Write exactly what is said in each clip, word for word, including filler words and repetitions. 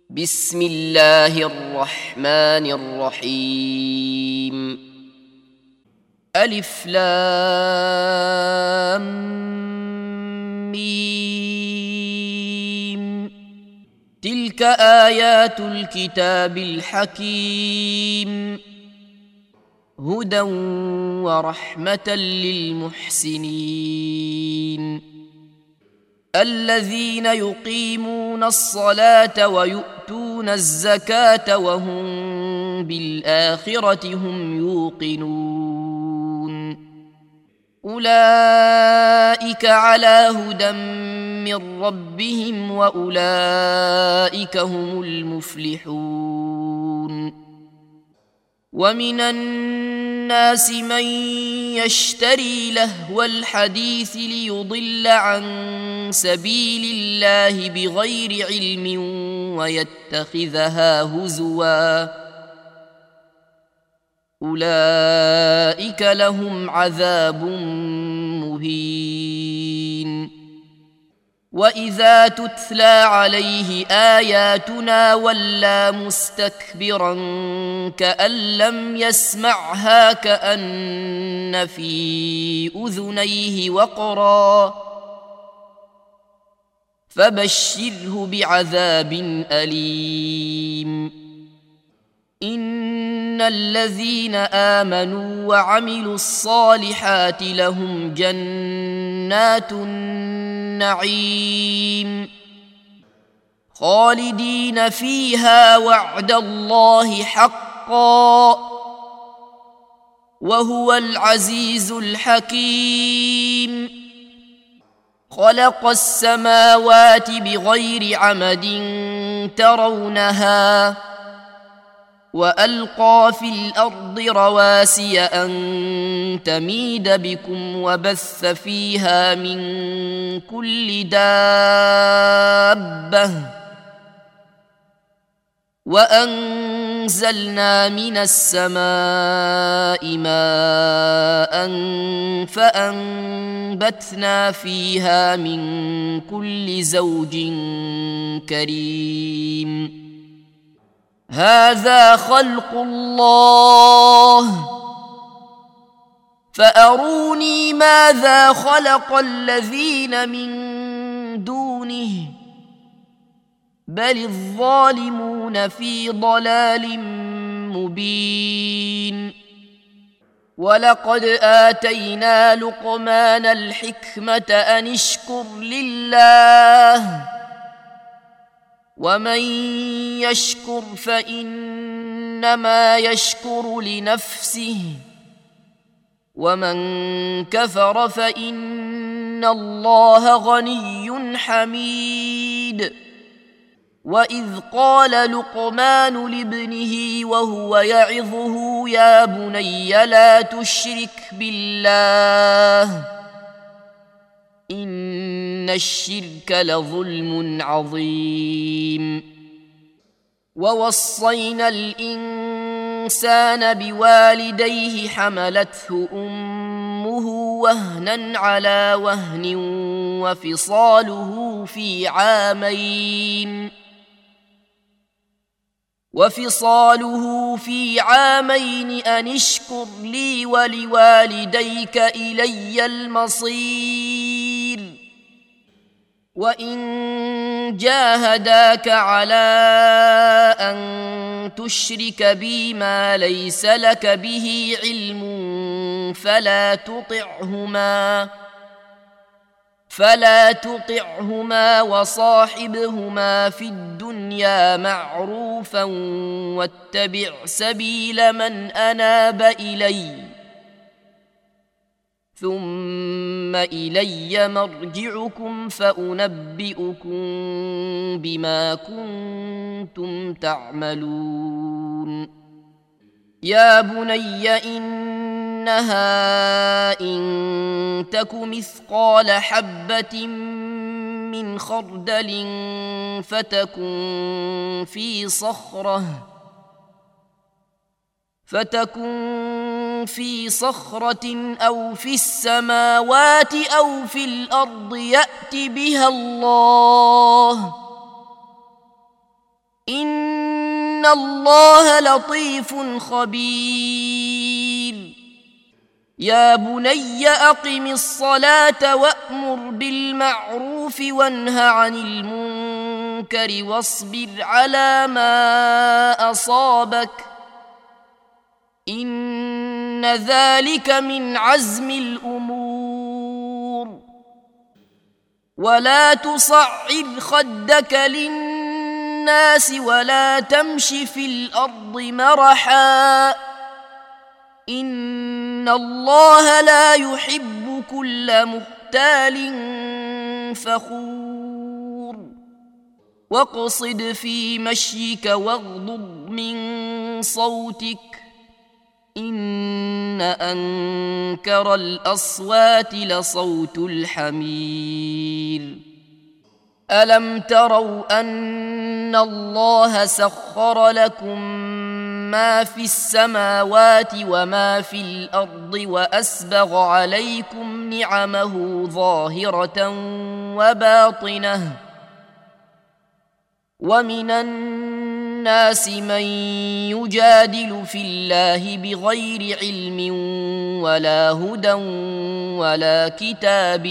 بسم الله الرحمن الرحيم. ألف لام ميم. تلك آيات الكتاب الحكيم، هدى ورحمة للمحسنين الذين يقيمون الصلاة ويؤتون الزكاة وهم بالآخرة هم يوقنون. أولئك على هدى من ربهم وأولئك هم المفلحون. ومن الناس من يشتري لهو الحديث ليضل عن سبيل الله بغير علم ويتخذها هزوا، أولئك لهم عذاب مهين. وإذا تتلى عليه آياتنا ولى مستكبرا كأن لم يسمعها كأن في أذنيه وقرا، فبشره بعذاب أليم. إن الذين آمنوا وعملوا الصالحات لهم جنات النعيم خالدين فيها وعد الله حقا، وهو العزيز الحكيم. خلق السماوات بغير عمد ترونها وألقى في الأرض رواسي أن تميد بكم وبث فيها من كل دابة، وأنزلنا من السماء ماء فأنبتنا فيها من كل زوج كريم. هذا خلق الله فأروني ماذا خلق الذين من دونه بل الظالمون في ضلال مبين. ولقد آتينا لقمان الحكمة أن اشكر لله، ومن يشكر فإنما يشكر لنفسه، ومن كفر فإن الله غني حميد. وإذ قال لقمان لابنه وهو يعظه يا بني لا تشرك بالله إن الشرك لظلم عظيم. ووصينا الإنسان بوالديه حملته أمه وهنا على وهن وفصاله في عامين وفصاله في عامين أن اشكر لي ولوالديك إلي المصير. وإن جاهداك على أن تشرك بي ما ليس لك به علم فلا تطعهما فلا تطعهما وصاحبهما في الدنيا معروفا واتبع سبيل من أناب إلي، ثم إلي مرجعكم فأنبئكم بما كنتم تعملون. يا بني إنها إن تك مثقال حبة من خردل فتكن في صخرة فتكن في صخرة أو في السماوات أو في الأرض يأت بها الله إن إن الله لطيف خبير يا بني أقم الصلاة وأمر بالمعروف وانه عن المنكر واصبر على ما أصابك إن ذلك من عزم الأمور ولا تصعر خدك للناس ولا تمش في الأرض مرحا إن الله لا يحب كل مختال فخور واقصد في مشيك واغضض من صوتك إن أنكر الأصوات لصوت الحمير ألم تروا أن الله سخر لكم ما في السماوات وما في الأرض وأسبغ عليكم نعمه ظاهرة وباطنة ومن الناس من يجادل في الله بغير علم ولا هدى ولا كتاب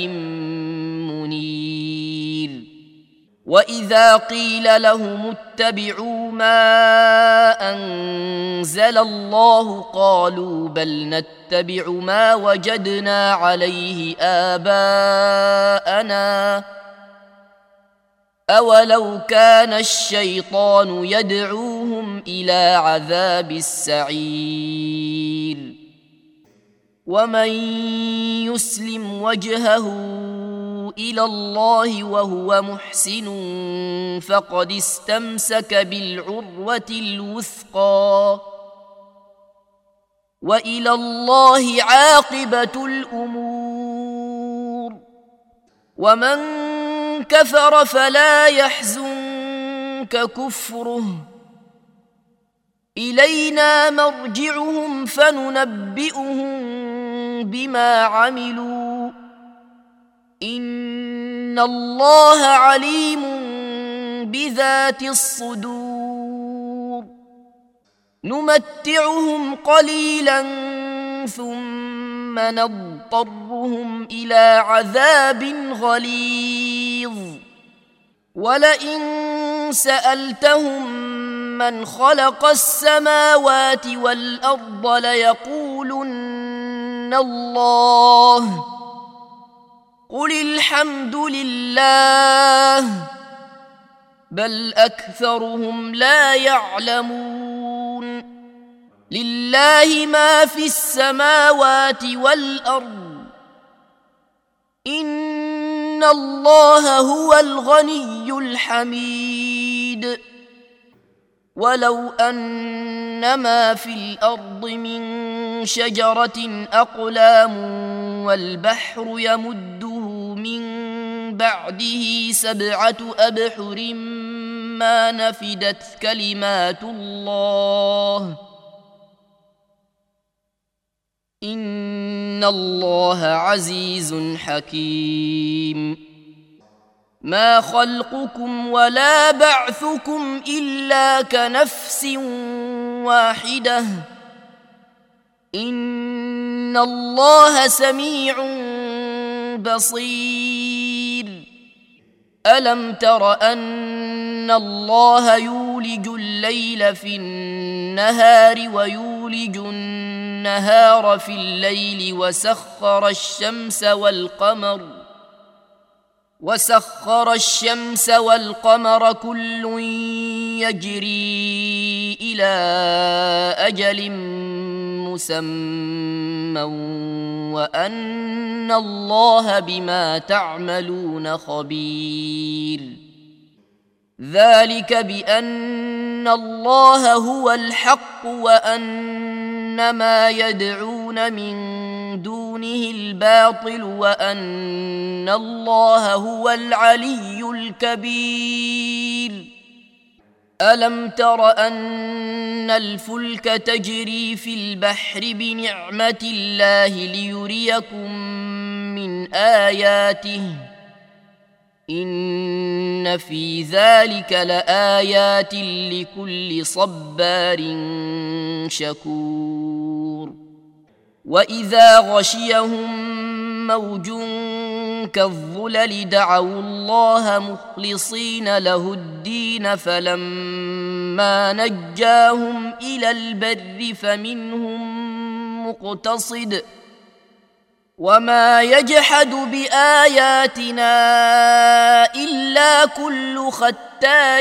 منير وإذا قيل لهم اتبعوا ما أنزل الله قالوا بل نتبع ما وجدنا عليه آباءنا أولو كان الشيطان يدعوهم إلى عذاب السعير ومن يسلم وجهه إلى الله وهو محسن فقد استمسك بالعروة الوثقى وإلى الله عاقبة الأمور ومن كفر فلا يحزنك كفره إلينا مرجعهم فننبئهم بما عملوا إن الله عليم بذات الصدور نمتعهم قليلا ثم نضطرهم إلى عذاب غليظ ولئن سألتهم من خلق السماوات والأرض ليقولن الله قل الحمد لله بل أكثرهم لا يعلمون لله ما في السماوات والأرض إن الله هو الغني الحميد ولو أن ما في الأرض من شجرة أقلام والبحر يمده من بعده سبعة أبحر ما نفدت كلمات الله إن الله عزيز حكيم ما خلقكم ولا بعثكم إلا كنفس واحدة إن الله سميع بصير ألم تر أن الله يولج الليل في النهار ويولج النهار في الليل وسخر الشمس والقمر وسخر الشمس والقمر كل يجري إلى أجل مسمى وأن الله بما تعملون خبير ذلك بأن الله هو الحق وأن ما يدعون من دونه الباطل وأن الله هو العلي الكبير ألم تر أن الفلك تجري في البحر بنعمة الله ليريكم من آياته إن في ذلك لآيات لكل صبار شكور. وإذا غشيهم موج كالظلل دعوا الله مخلصين له الدين فلما نجاهم إلى البر فمنهم مقتصد وما يجحد بآياتنا إلا كل ختار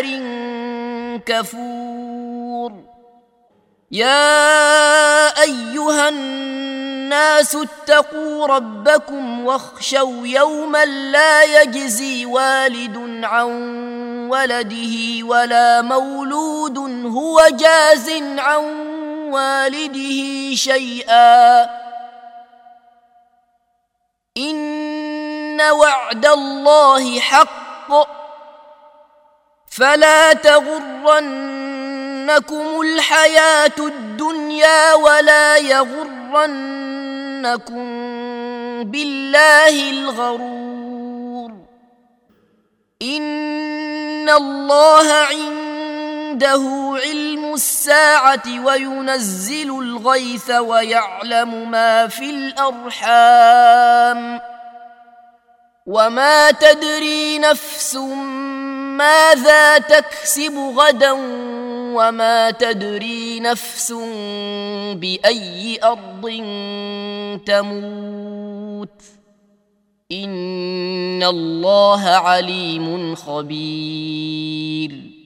كفور. يا أيها الناس اتقوا ربكم واخشوا يوما لا يجزي والد عن ولده ولا مولود هو جاز عن والده شيئا إن وعد الله حق فلا تغرنكم الحياة الدنيا ولا يغرنكم بالله الغرور. إن الله عنده علم الساعة وينزل الغيث ويعلم ما في الأرحام وما تدري نفس ماذا تكسب غدا وما تدري نفس بأي أرض تموت إن الله عليم خبير.